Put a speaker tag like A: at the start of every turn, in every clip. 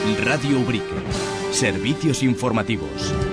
A: Radio Ubrique. Servicios informativos.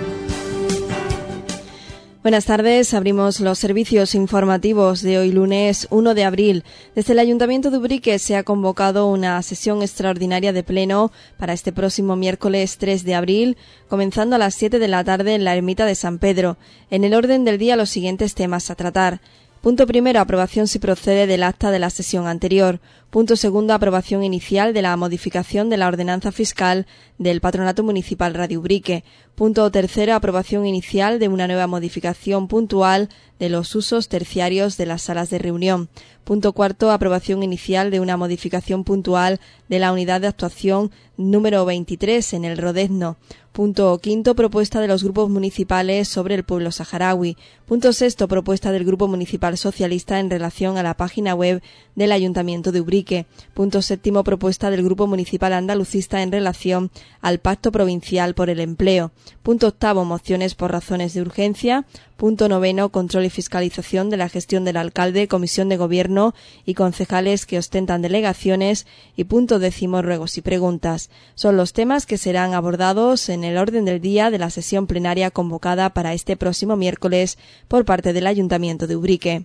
B: Buenas tardes, abrimos los servicios informativos de hoy lunes 1 de abril. Desde el Ayuntamiento de Ubrique se ha convocado una sesión extraordinaria de pleno para este próximo miércoles 3 de abril, comenzando a las 7 de la tarde en la Ermita de San Pedro. En el orden del día los siguientes temas a tratar. Punto primero, aprobación si procede del acta de la sesión anterior. Punto segundo, aprobación inicial de la modificación de la ordenanza fiscal del Patronato Municipal Radio Ubrique. Punto tercero, aprobación inicial de una nueva modificación puntual de los usos terciarios de las salas de reunión. Punto cuarto, aprobación inicial de una modificación puntual de la unidad de actuación número 23 en el Rodezno. Punto quinto, propuesta de los grupos municipales sobre el pueblo saharaui. Punto sexto, propuesta del Grupo Municipal Socialista en relación a la página web del Ayuntamiento de Ubrique. Punto séptimo, propuesta del Grupo Municipal Andalucista en relación al Pacto Provincial por el Empleo. Punto octavo, mociones por razones de urgencia. Punto noveno, control y fiscalización de la gestión del alcalde, comisión de gobierno y concejales que ostentan delegaciones. Y punto décimo, ruegos y preguntas. Son los temas que serán abordados en el orden del día de la sesión plenaria convocada para este próximo miércoles por parte del Ayuntamiento de Ubrique.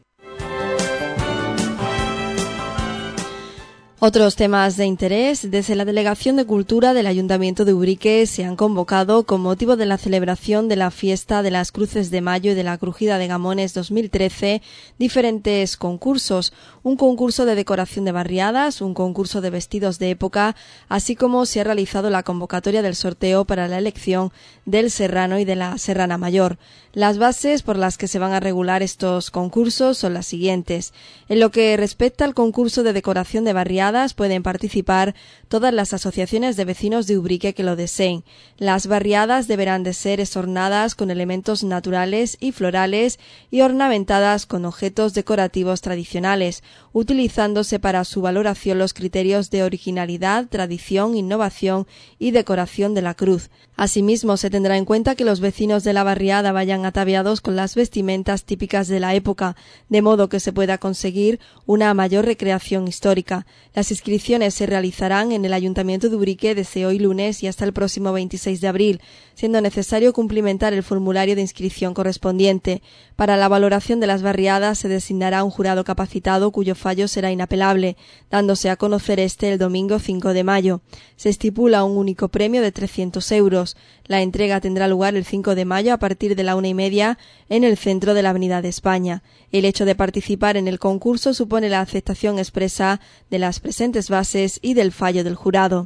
B: Otros temas de interés. Desde la Delegación de Cultura del Ayuntamiento de Ubrique se han convocado con motivo de la celebración de la Fiesta de las Cruces de Mayo y de la Crujida de Gamones 2013 diferentes concursos. Un concurso de decoración de barriadas, un concurso de vestidos de época, así como se ha realizado la convocatoria del sorteo para la elección del serrano y de la serrana mayor. Las bases por las que se van a regular estos concursos son las siguientes. En lo que respecta al concurso de decoración de barriadas, pueden participar todas las asociaciones de vecinos de Ubrique que lo deseen. Las barriadas deberán de ser esornadas con elementos naturales y florales y ornamentadas con objetos decorativos tradicionales, utilizándose para su valoración los criterios de originalidad, tradición, innovación y decoración de la cruz. Asimismo, se tendrá en cuenta que los vecinos de la barriada vayan ataviados con las vestimentas típicas de la época, de modo que se pueda conseguir una mayor recreación histórica. Las inscripciones se realizarán en el Ayuntamiento de Ubrique desde hoy lunes y hasta el próximo 26 de abril, siendo necesario cumplimentar el formulario de inscripción correspondiente. Para la valoración de las barriadas se designará un jurado capacitado cuyo fallo será inapelable, dándose a conocer el domingo 5 de mayo. Se estipula un único premio de 300 euros. La entrega tendrá lugar el 5 de mayo a partir de la 1:30 en el centro de la Avenida de España. El hecho de participar en el concurso supone la aceptación expresa de las presentes bases y del fallo del jurado.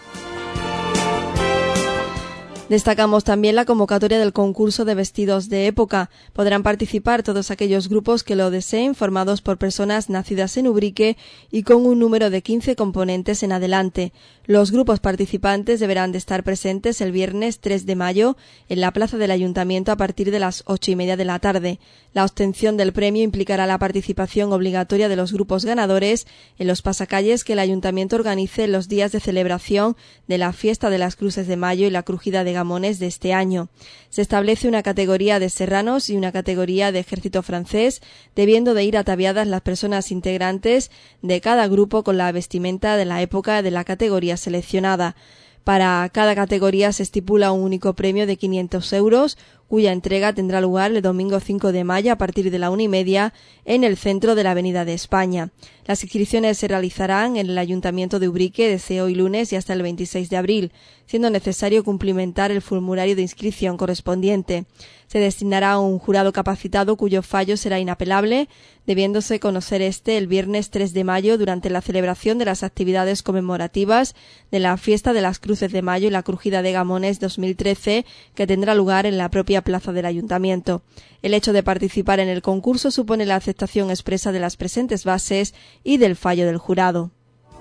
B: Destacamos también la convocatoria del concurso de vestidos de época. Podrán participar todos aquellos grupos que lo deseen, formados por personas nacidas en Ubrique y con un número de 15 componentes en adelante. Los grupos participantes deberán de estar presentes el viernes 3 de mayo en la plaza del Ayuntamiento a partir de las 8:30 de la tarde. La obtención del premio implicará la participación obligatoria de los grupos ganadores en los pasacalles que el Ayuntamiento organice en los días de celebración de la Fiesta de las Cruces de Mayo y la Crujida de Gamones de este año. Se establece una categoría de serranos y una categoría de ejército francés, debiendo de ir ataviadas las personas integrantes de cada grupo con la vestimenta de la época de la categoría seleccionada. Para cada categoría se estipula un único premio de 500 euros, cuya entrega tendrá lugar el domingo 5 de mayo a partir de la 1:30 en el centro de la Avenida de España. Las inscripciones se realizarán en el Ayuntamiento de Ubrique desde hoy lunes y hasta el 26 de abril, siendo necesario cumplimentar el formulario de inscripción correspondiente. Se destinará un jurado capacitado cuyo fallo será inapelable, debiéndose conocer el viernes 3 de mayo durante la celebración de las actividades conmemorativas de la Fiesta de las Cruces de Mayo y la Crujida de Gamones 2013, que tendrá lugar en la propia plaza del Ayuntamiento. El hecho de participar en el concurso supone la aceptación expresa de las presentes bases y del fallo del jurado.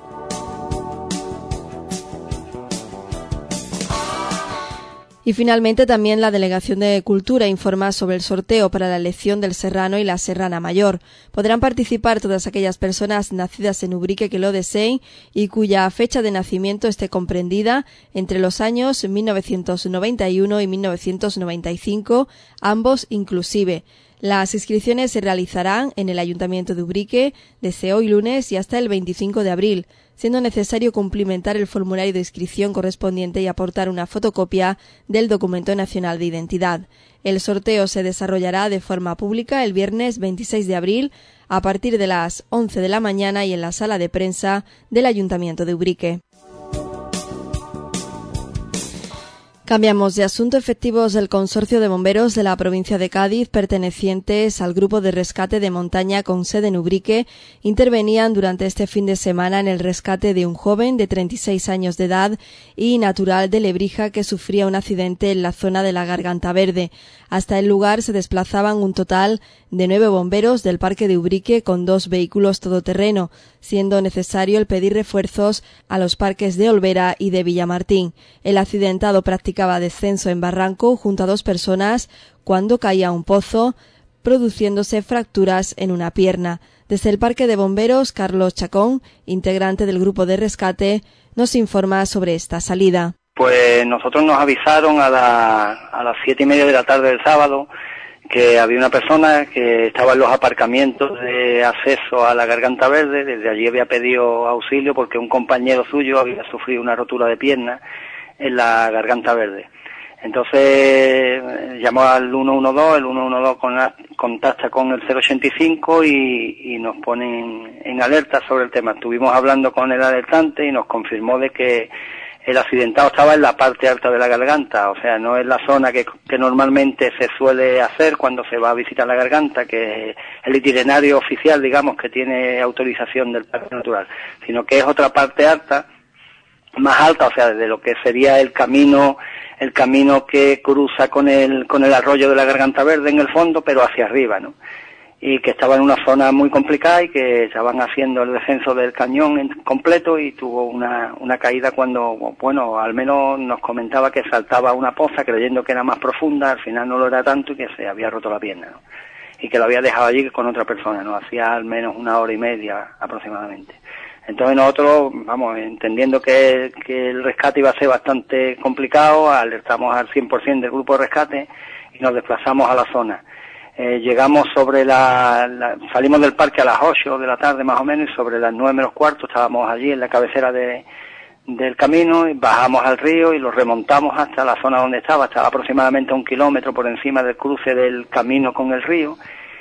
B: Y finalmente también la Delegación de Cultura informa sobre el sorteo para la elección del serrano y la serrana mayor. Podrán participar todas aquellas personas nacidas en Ubrique que lo deseen y cuya fecha de nacimiento esté comprendida entre los años 1991 y 1995, ambos inclusive. Las inscripciones se realizarán en el Ayuntamiento de Ubrique desde hoy lunes y hasta el 25 de abril, siendo necesario cumplimentar el formulario de inscripción correspondiente y aportar una fotocopia del Documento Nacional de Identidad. El sorteo se desarrollará de forma pública el viernes 26 de abril a partir de las 11 de la mañana y en la sala de prensa del Ayuntamiento de Ubrique. Cambiamos de asunto. Efectivos del Consorcio de Bomberos de la provincia de Cádiz, pertenecientes al Grupo de Rescate de Montaña con sede en Ubrique, intervenían durante este fin de semana en el rescate de un joven de 36 años de edad y natural de Lebrija que sufría un accidente en la zona de la Garganta Verde. Hasta el lugar se desplazaban un total de 9 bomberos del Parque de Ubrique con 2 vehículos todoterreno, siendo necesario el pedir refuerzos a los parques de Olvera y de Villamartín. El accidentado practicaba descenso en barranco junto a 2 personas cuando caía a un pozo, produciéndose fracturas en una pierna. Desde el Parque de Bomberos, Carlos Chacón, integrante del grupo de rescate, nos informa sobre esta salida.
C: Pues nosotros nos avisaron a las 7:30 de la tarde del sábado que había una persona que estaba en los aparcamientos de acceso a la Garganta Verde. Desde allí había pedido auxilio porque un compañero suyo había sufrido una rotura de pierna en la Garganta Verde. Entonces llamó al 112, el 112 contacta con el 085 y nos ponen en alerta sobre el tema. Estuvimos hablando con el alertante y nos confirmó de que el accidentado estaba en la parte alta de la garganta, o sea, no es la zona que normalmente se suele hacer cuando se va a visitar la garganta, que es el itinerario oficial, digamos, que tiene autorización del Parque Natural, sino que es otra parte alta, más alta, o sea, de lo que sería el camino que cruza con el arroyo de la Garganta Verde en el fondo, pero hacia arriba, ¿no? Y que estaba en una zona muy complicada y que estaban haciendo el descenso del cañón completo y tuvo una caída cuando, bueno, al menos nos comentaba que saltaba una poza creyendo que era más profunda, al final no lo era tanto y que se había roto la pierna, ¿no? Y que lo había dejado allí con otra persona, ¿no? Hacía al menos 1 hora y media aproximadamente. Entonces nosotros, vamos, entendiendo que el rescate iba a ser bastante complicado, alertamos al 100% del grupo de rescate y nos desplazamos a la zona. Llegamos salimos del parque a las 8 de la tarde más o menos y sobre las 9 menos cuarto estábamos allí en la cabecera del camino y bajamos al río y lo remontamos hasta la zona donde estaba aproximadamente 1 kilómetro por encima del cruce del camino con el río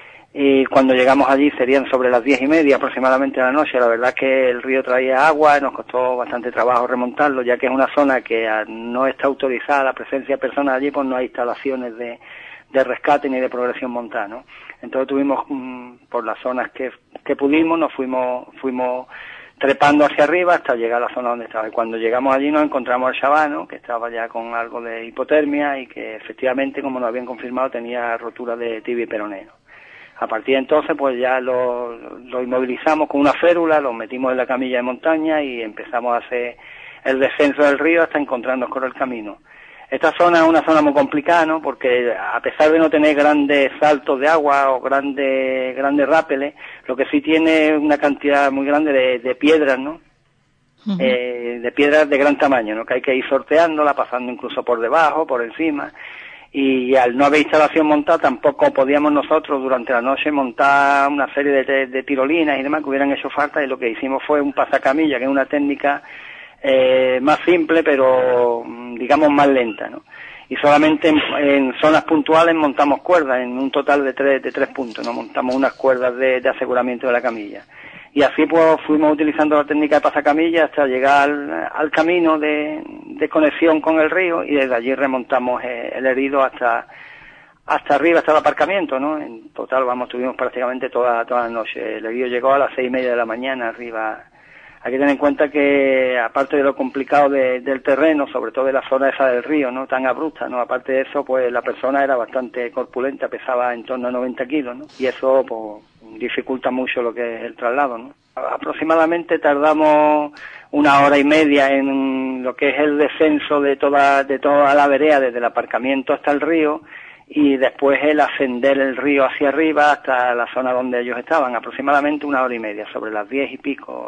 C: y cuando llegamos allí serían sobre las 10:30 aproximadamente de la noche. La verdad que el río traía agua y nos costó bastante trabajo remontarlo, ya que es una zona que no está autorizada la presencia de personas allí, pues no hay instalaciones de rescate ni de progresión montada, ¿no? Entonces tuvimos por las zonas que pudimos, nos fuimos trepando hacia arriba hasta llegar a la zona donde estaba. Y cuando llegamos allí nos encontramos al chaval, ¿no? Que estaba ya con algo de hipotermia y que efectivamente, como nos habían confirmado, tenía rotura de tibia y peroné, ¿no? A partir de entonces, pues ya lo inmovilizamos con una férula, lo metimos en la camilla de montaña y empezamos a hacer el descenso del río hasta encontrarnos con el camino. Esta zona es una zona muy complicada, ¿no? Porque a pesar de no tener grandes saltos de agua o grandes rápeles, lo que sí tiene una cantidad muy grande de piedras, ¿no? Uh-huh. De piedras de gran tamaño, ¿no? Que hay que ir sorteándola, pasando incluso por debajo, por encima. Y al no haber instalación montada, tampoco podíamos nosotros durante la noche montar una serie de tirolinas y demás que hubieran hecho falta, y lo que hicimos fue un pasacamilla, que es una técnica más simple, pero digamos más lenta, ¿no? Y solamente en zonas puntuales montamos cuerdas, en un total de tres puntos, ¿no? Montamos unas cuerdas de aseguramiento de la camilla. Y así pues fuimos utilizando la técnica de pasacamilla hasta llegar al camino de conexión con el río, y desde allí remontamos el herido hasta arriba, hasta el aparcamiento, ¿no? En total, estuvimos prácticamente toda la noche. El herido llegó a las 6:30 de la mañana arriba. Hay que tener en cuenta que, aparte de lo complicado del terreno, sobre todo de la zona esa del río, ¿no? Tan abrupta, ¿no? Aparte de eso, pues la persona era bastante corpulenta, pesaba en torno a 90 kilos, ¿no? Y eso, pues, dificulta mucho lo que es el traslado, ¿no? Aproximadamente tardamos 1 hora y media en lo que es el descenso de toda la vereda, desde el aparcamiento hasta el río, y después el ascender el río hacia arriba hasta la zona donde ellos estaban, aproximadamente 1 hora y media, sobre las 10 y pico,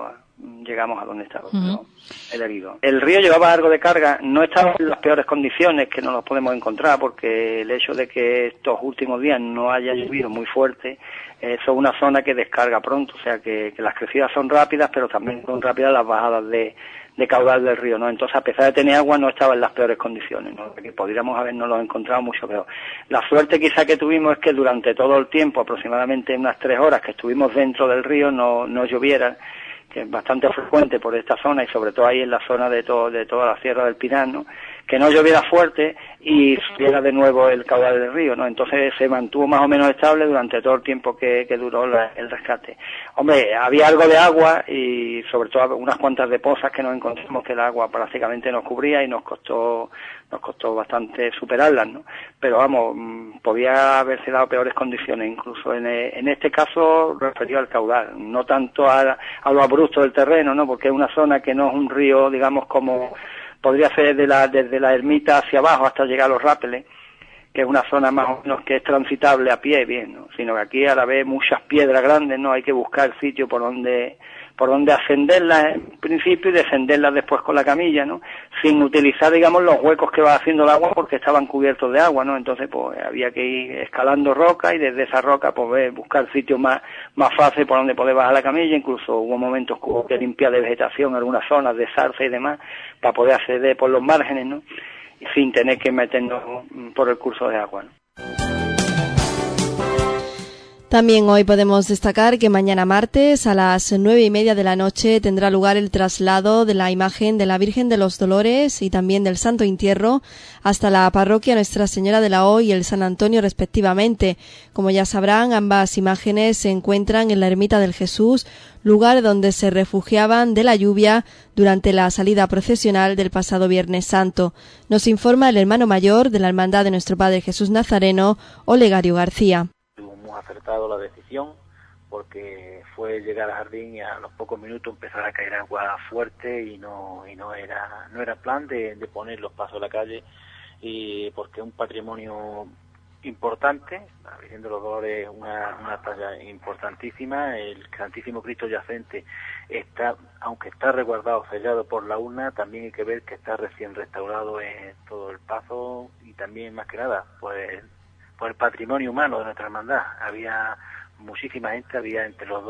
C: llegamos a donde estaba el herido. El río llevaba algo de carga, no estaba en las peores condiciones que no los podemos encontrar, porque el hecho de que estos últimos días no haya llovido muy fuerte, eso es una zona que descarga pronto, o sea que las crecidas son rápidas, pero también son rápidas las bajadas de caudal del río, ¿no? Entonces, a pesar de tener agua, no estaba en las peores condiciones, ¿no? Que podríamos habernos encontrado mucho peor. La suerte quizá que tuvimos es que durante todo el tiempo, aproximadamente unas 3 horas que estuvimos dentro del río, no lloviera, que es bastante frecuente por esta zona y sobre todo ahí en la zona de toda la Sierra del Pinar, ¿no? Que no lloviera fuerte y subiera de nuevo el caudal del río, ¿no? Entonces se mantuvo más o menos estable durante todo el tiempo que duró el rescate. Hombre, había algo de agua y sobre todo unas cuantas de pozas que nos encontramos que el agua prácticamente nos cubría y nos costó bastante superarlas, ¿no? Pero vamos, podía haberse dado peores condiciones, incluso en este caso referido al caudal, no tanto a lo abrupto del terreno, ¿no? Porque es una zona que no es un río, digamos, como podría ser desde la ermita hacia abajo hasta llegar a los rápeles, que es una zona más o menos que es transitable a pie bien, ¿no? Sino que aquí a la vez muchas piedras grandes, ¿no? Hay que buscar sitio por donde ascenderlas en principio y descenderlas después con la camilla, ¿no? Sin utilizar, digamos, los huecos que va haciendo el agua porque estaban cubiertos de agua, ¿no? Entonces, pues había que ir escalando roca y desde esa roca, pues buscar sitios más fácil por donde poder bajar la camilla. Incluso hubo momentos que hubo que limpiar de vegetación algunas zonas de zarza y demás para poder acceder por los márgenes, ¿no? Y sin tener que meternos por el curso de agua, ¿no?
B: También hoy podemos destacar que mañana martes a las 9:30 de la noche tendrá lugar el traslado de la imagen de la Virgen de los Dolores y también del Santo Entierro hasta la parroquia Nuestra Señora de la O y el San Antonio respectivamente. Como ya sabrán, ambas imágenes se encuentran en la Ermita del Jesús, lugar donde se refugiaban de la lluvia durante la salida procesional del pasado Viernes Santo. Nos informa el hermano mayor de la Hermandad de Nuestro Padre Jesús Nazareno, Olegario García.
D: Acertado la decisión porque fue llegar al jardín y a los pocos minutos empezar a caer agua fuerte y no era plan de poner los pasos a la calle, y porque es un patrimonio importante. La Virgen de los Dolores es una talla importantísima. El Santísimo Cristo yacente está, aunque está resguardado, sellado por la urna, también hay que ver que está recién restaurado en todo el paso, y también más que nada pues por el patrimonio humano de nuestra hermandad. Había muchísima gente, había entre los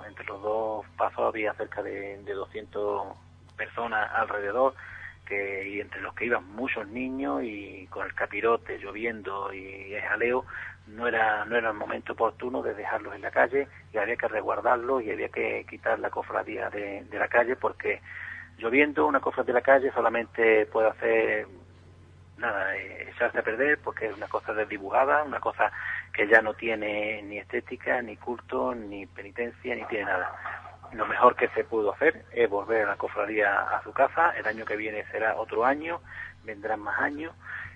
D: dos pasos había cerca de 200 personas alrededor, y entre los que iban muchos niños, y con el capirote lloviendo y el jaleo no era el momento oportuno de dejarlos en la calle, y había que resguardarlos y había que quitar la cofradía de la calle, porque lloviendo una cofradía de la calle solamente puede hacer echarse a perder, porque es una cosa desdibujada, una cosa que ya no tiene ni estética, ni culto, ni penitencia, ni tiene nada. Lo mejor que se pudo hacer es volver a la cofradía a su casa. El año que viene será otro año, vendrán más años,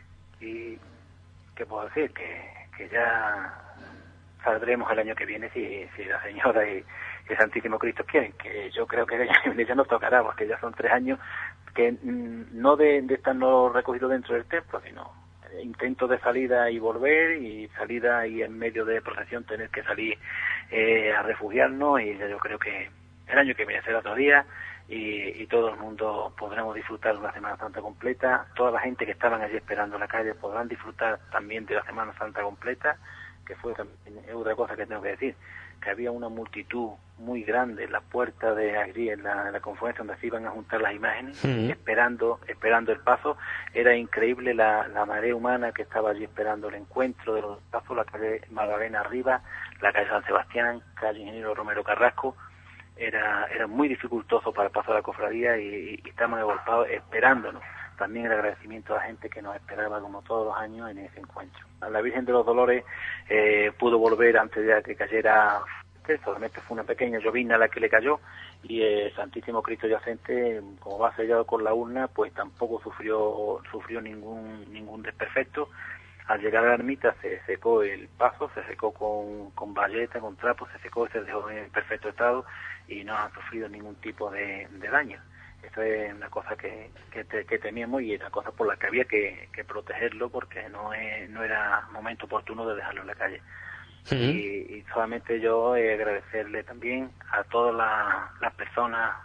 D: y ¿qué puedo decir? Que ya saldremos el año que viene si la Señora y el Santísimo Cristo quieren, que yo creo que el año que viene ya nos tocará, porque ya son 3 años que no de estarnos recogidos dentro del templo, sino intentos de salida y volver, y salida y en medio de procesión tener que salir a refugiarnos, y yo creo que el año que viene será otro día, y todo el mundo podremos disfrutar de una Semana Santa completa. Toda la gente que estaban allí esperando en la calle podrán disfrutar también de la Semana Santa completa, que fue también otra cosa que tengo que decir, que había una multitud muy grande en la puerta de allí, en la conferencia donde se iban a juntar las imágenes, esperando el paso. Era increíble la marea humana que estaba allí esperando el encuentro de los pasos, la calle Magdalena arriba, la calle San Sebastián, calle Ingeniero Romero Carrasco. Era muy dificultoso para el paso de la cofradía, y estamos agolpados esperándonos. También el agradecimiento a la gente que nos esperaba como todos los años en ese encuentro. La Virgen de los Dolores pudo volver antes de que cayera, solamente fue una pequeña llovizna la que le cayó, y el Santísimo Cristo yacente, como va sellado con la urna, pues tampoco sufrió ningún desperfecto. Al llegar a la ermita se secó el paso, se secó con bayeta, con trapo, se secó, se dejó en perfecto estado y no ha sufrido ningún tipo de daño. Eso es una cosa que temíamos, y una cosa por la que había que protegerlo, porque no era momento oportuno de dejarlo en la calle. Y solamente yo agradecerle también a todas las personas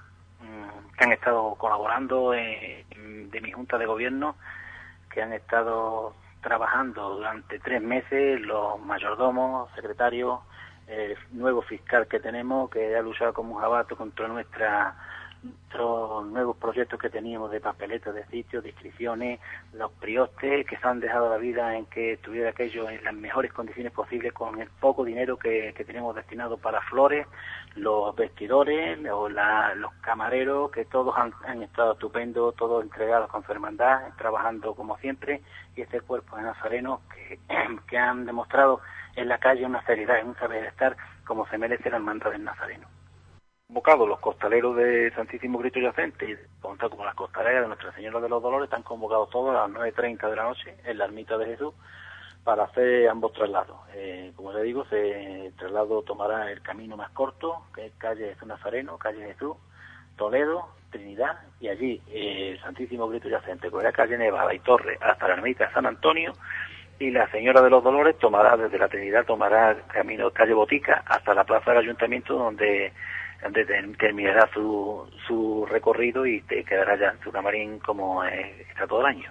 D: que han estado colaborando de mi Junta de Gobierno, que han estado trabajando durante 3 meses, los mayordomos, secretarios, el nuevo fiscal que tenemos, que ha luchado como un jabato contra nuestros nuevos proyectos que teníamos de papeletas de sitios, de inscripciones, los priostes que se han dejado la vida en que estuviera aquello en las mejores condiciones posibles con el poco dinero que tenemos destinado para flores, los vestidores, los camareros, que todos han estado estupendos, todos entregados con su hermandad, trabajando como siempre, y este cuerpo de nazarenos que han demostrado en la calle una seriedad, un saber estar como se merece la hermandad del Nazareno. Convocados los costaleros de Santísimo Cristo Yacente, y contado como las costaleras de Nuestra Señora de los Dolores, están convocados todos a las 9:30 de la noche en la ermita de Jesús para hacer ambos traslados. Como le digo, el traslado tomará el camino más corto, que es calle Jesús Nazareno, calle Jesús, Toledo, Trinidad, y allí el Santísimo Cristo Yacente, con la calle Nevada y Torre hasta la ermita de San Antonio, y la Señora de los Dolores tomará desde la Trinidad, tomará el camino calle Botica hasta la plaza del Ayuntamiento, donde terminará su recorrido y te quedará ya en su camarín como está todo el año.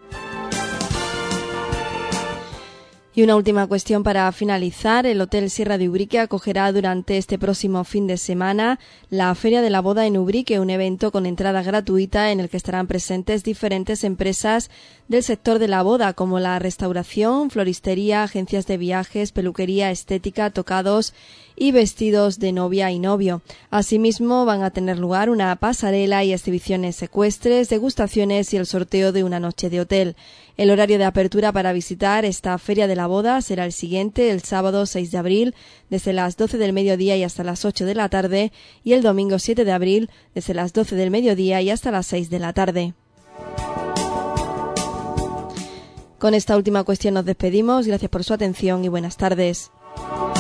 B: Y una última cuestión para finalizar. El Hotel Sierra de Ubrique acogerá durante este próximo fin de semana la Feria de la Boda en Ubrique, un evento con entrada gratuita en el que estarán presentes diferentes empresas del sector de la boda, como la restauración, floristería, agencias de viajes, peluquería, estética, tocados y vestidos de novia y novio. Asimismo, van a tener lugar una pasarela y exhibiciones ecuestres, degustaciones y el sorteo de una noche de hotel. El horario de apertura para visitar esta Feria de la Boda será el siguiente: el sábado 6 de abril desde las 12 del mediodía y hasta las 8 de la tarde, y el domingo 7 de abril desde las 12 del mediodía y hasta las 6 de la tarde. Con esta última cuestión nos despedimos. Gracias por su atención y buenas tardes.